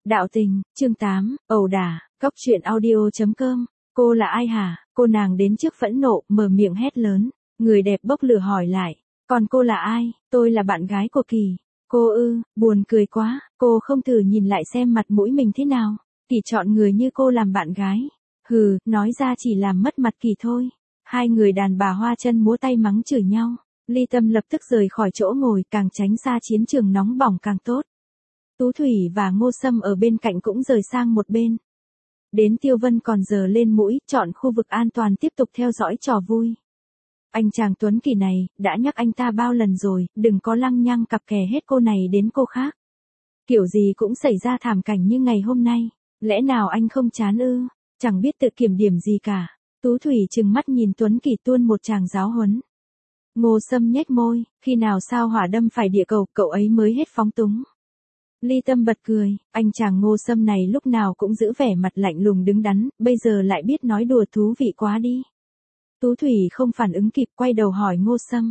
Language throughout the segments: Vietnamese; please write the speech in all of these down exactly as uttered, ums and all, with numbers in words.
Đạo tình, chương tám, ẩu đả, góc truyện audio chấm com. Cô là ai hả? Cô nàng đến trước phẫn nộ, mở miệng hét lớn. Người đẹp bốc lửa hỏi lại. Còn cô là ai? Tôi là bạn gái của Kỳ. Cô ư, buồn cười quá, cô không thử nhìn lại xem mặt mũi mình thế nào. Kỳ chọn người như cô làm bạn gái. Hừ, nói ra chỉ làm mất mặt Kỳ thôi. Hai người đàn bà hoa chân múa tay mắng chửi nhau. Ly Tâm lập tức rời khỏi chỗ ngồi, càng tránh xa chiến trường nóng bỏng càng tốt. Tú Thủy và Ngô Sâm ở bên cạnh cũng rời sang một bên. Đến Tiêu Vân còn giờ lên mũi, chọn khu vực an toàn tiếp tục theo dõi trò vui. Anh chàng Tuấn Kỳ này, đã nhắc anh ta bao lần rồi, đừng có lăng nhăng cặp kè hết cô này đến cô khác. Kiểu gì cũng xảy ra thảm cảnh như ngày hôm nay, lẽ nào anh không chán ư, chẳng biết tự kiểm điểm gì cả. Tú Thủy trừng mắt nhìn Tuấn Kỳ tuôn một tràng giáo huấn. Ngô Sâm nhếch môi, khi nào sao hỏa đâm phải địa cầu, cậu ấy mới hết phóng túng. Ly Tâm bật cười, anh chàng Ngô Sâm này lúc nào cũng giữ vẻ mặt lạnh lùng đứng đắn, bây giờ lại biết nói đùa thú vị quá đi. Tú Thủy không phản ứng kịp, quay đầu hỏi Ngô Sâm.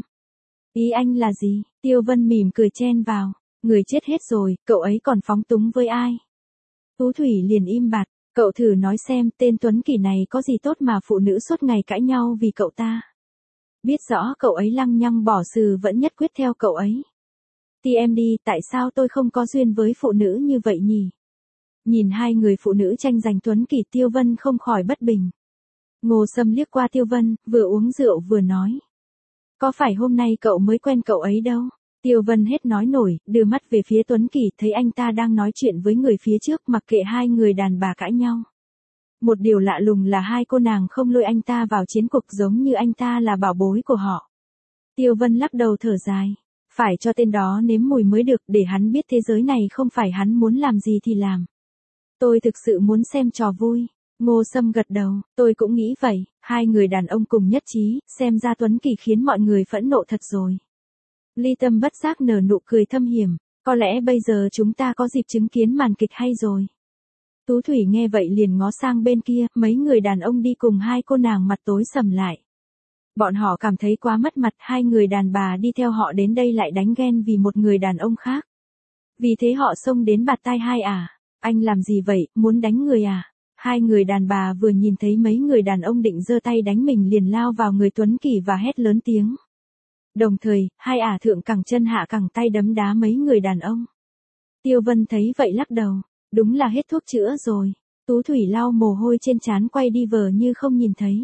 Ý anh là gì? Tiêu Vân mỉm cười chen vào, người chết hết rồi, cậu ấy còn phóng túng với ai? Tú Thủy liền im bặt, cậu thử nói xem tên Tuấn Kỳ này có gì tốt mà phụ nữ suốt ngày cãi nhau vì cậu ta. Biết rõ cậu ấy lăng nhăng bỏ sừ vẫn nhất quyết theo cậu ấy. Thì em đi, tại sao tôi không có duyên với phụ nữ như vậy nhỉ? Nhìn hai người phụ nữ tranh giành Tuấn Kỳ, Tiêu Vân không khỏi bất bình. Ngô Sâm liếc qua Tiêu Vân, vừa uống rượu vừa nói. Có phải hôm nay cậu mới quen cậu ấy đâu? Tiêu Vân hết nói nổi, đưa mắt về phía Tuấn Kỳ, thấy anh ta đang nói chuyện với người phía trước, mặc kệ hai người đàn bà cãi nhau. Một điều lạ lùng là hai cô nàng không lôi anh ta vào chiến cuộc giống như anh ta là bảo bối của họ. Tiêu Vân lắc đầu thở dài. Phải cho tên đó nếm mùi mới được, để hắn biết thế giới này không phải hắn muốn làm gì thì làm. Tôi thực sự muốn xem trò vui. Ngô Sâm gật đầu, tôi cũng nghĩ vậy. Hai người đàn ông cùng nhất trí, xem ra Tuấn Kỳ khiến mọi người phẫn nộ thật rồi. Ly Tâm bất giác nở nụ cười thâm hiểm. Có lẽ bây giờ chúng ta có dịp chứng kiến màn kịch hay rồi. Tú Thủy nghe vậy liền ngó sang bên kia, mấy người đàn ông đi cùng hai cô nàng mặt tối sầm lại. Bọn họ cảm thấy quá mất mặt, hai người đàn bà đi theo họ đến đây lại đánh ghen vì một người đàn ông khác. Vì thế họ xông đến bạt tai hai à, anh làm gì vậy, muốn đánh người à? Hai người đàn bà vừa nhìn thấy mấy người đàn ông định giơ tay đánh mình liền lao vào người Tuấn Kỳ và hét lớn tiếng. Đồng thời, hai ả thượng cẳng chân hạ cẳng tay đấm đá mấy người đàn ông. Tiêu Vân thấy vậy lắc đầu, đúng là hết thuốc chữa rồi. Tú Thủy lau mồ hôi trên trán quay đi vờ như không nhìn thấy.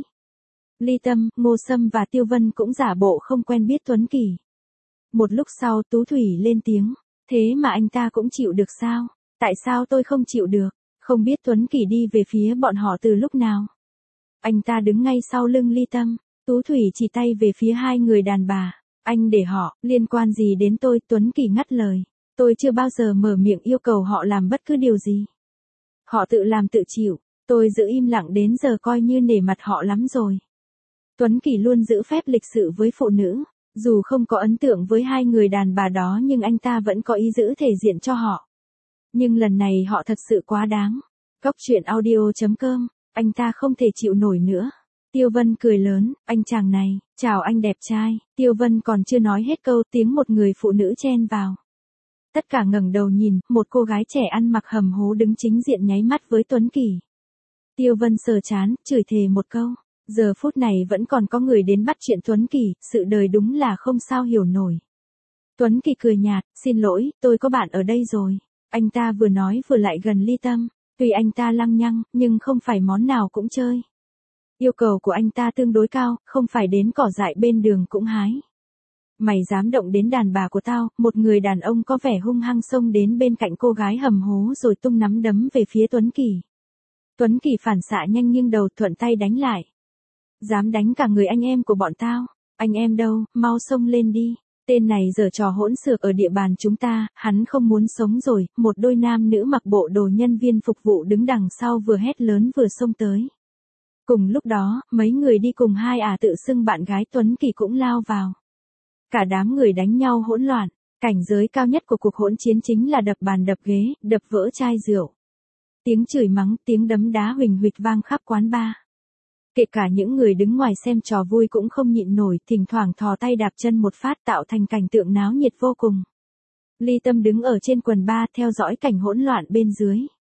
Ly Tâm, Ngô Sâm và Tiêu Vân cũng giả bộ không quen biết Tuấn Kỳ. Một lúc sau Tú Thủy lên tiếng, thế mà anh ta cũng chịu được sao? Tại sao tôi không chịu được? Không biết Tuấn Kỳ đi về phía bọn họ từ lúc nào? Anh ta đứng ngay sau lưng Ly Tâm, Tú Thủy chỉ tay về phía hai người đàn bà. Anh để họ, liên quan gì đến tôi? Tuấn Kỳ ngắt lời. Tôi chưa bao giờ mở miệng yêu cầu họ làm bất cứ điều gì. Họ tự làm tự chịu, tôi giữ im lặng đến giờ coi như nể mặt họ lắm rồi. Tuấn Kỳ luôn giữ phép lịch sự với phụ nữ, dù không có ấn tượng với hai người đàn bà đó nhưng anh ta vẫn có ý giữ thể diện cho họ. Nhưng lần này họ thật sự quá đáng. Góc truyện audio chấm com, anh ta không thể chịu nổi nữa. Tiêu Vân cười lớn, anh chàng này, chào anh đẹp trai. Tiêu Vân còn chưa nói hết câu, tiếng một người phụ nữ chen vào. Tất cả ngẩng đầu nhìn, một cô gái trẻ ăn mặc hầm hố đứng chính diện nháy mắt với Tuấn Kỳ. Tiêu Vân sờ chán, chửi thề một câu. Giờ phút này vẫn còn có người đến bắt chuyện Tuấn Kỳ, sự đời đúng là không sao hiểu nổi. Tuấn Kỳ cười nhạt, xin lỗi, tôi có bạn ở đây rồi. Anh ta vừa nói vừa lại gần Ly Tâm, tuy anh ta lăng nhăng, nhưng không phải món nào cũng chơi. Yêu cầu của anh ta tương đối cao, không phải đến cỏ dại bên đường cũng hái. Mày dám động đến đàn bà của tao? Một người đàn ông có vẻ hung hăng xông đến bên cạnh cô gái hầm hố rồi tung nắm đấm về phía Tuấn Kỳ. Tuấn Kỳ phản xạ nhanh nghiêng đầu thuận tay đánh lại. Dám đánh cả người anh em của bọn tao? Anh em đâu, mau xông lên đi. Tên này giở trò hỗn xược ở địa bàn chúng ta, hắn không muốn sống rồi. Một đôi nam nữ mặc bộ đồ nhân viên phục vụ đứng đằng sau vừa hét lớn vừa xông tới. Cùng lúc đó, mấy người đi cùng hai ả tự xưng bạn gái Tuấn Kỳ cũng lao vào. Cả đám người đánh nhau hỗn loạn, cảnh giới cao nhất của cuộc hỗn chiến chính là đập bàn đập ghế, đập vỡ chai rượu. Tiếng chửi mắng, tiếng đấm đá huỳnh huỵch vang khắp quán bar. Kể cả những người đứng ngoài xem trò vui cũng không nhịn nổi, thỉnh thoảng thò tay đạp chân một phát tạo thành cảnh tượng náo nhiệt vô cùng. Ly Tâm đứng ở trên quần bar theo dõi cảnh hỗn loạn bên dưới.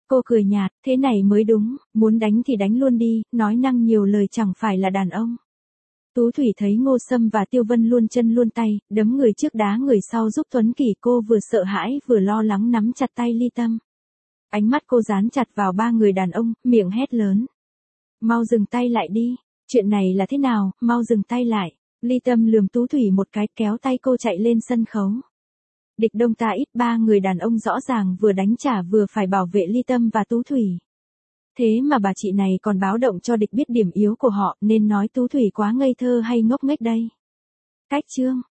Cô cười nhạt, thế này mới đúng, muốn đánh thì đánh luôn đi, nói năng nhiều lời chẳng phải là đàn ông. Tú Thủy thấy Ngô Sâm và Tiêu Vân luôn chân luôn tay, đấm người trước đá người sau giúp Tuấn Kỳ, cô vừa sợ hãi vừa lo lắng nắm chặt tay Ly Tâm. Ánh mắt cô dán chặt vào ba người đàn ông, miệng hét lớn. Mau dừng tay lại đi, chuyện này là thế nào, mau dừng tay lại. Ly Tâm lườm Tú Thủy một cái, kéo tay cô chạy lên sân khấu. Địch đông ta ít, ba người đàn ông rõ ràng vừa đánh trả vừa phải bảo vệ Ly Tâm và Tú Thủy. Thế mà bà chị này còn báo động cho địch biết điểm yếu của họ, nên nói Tú Thủy quá ngây thơ hay ngốc nghếch đây. Cách chương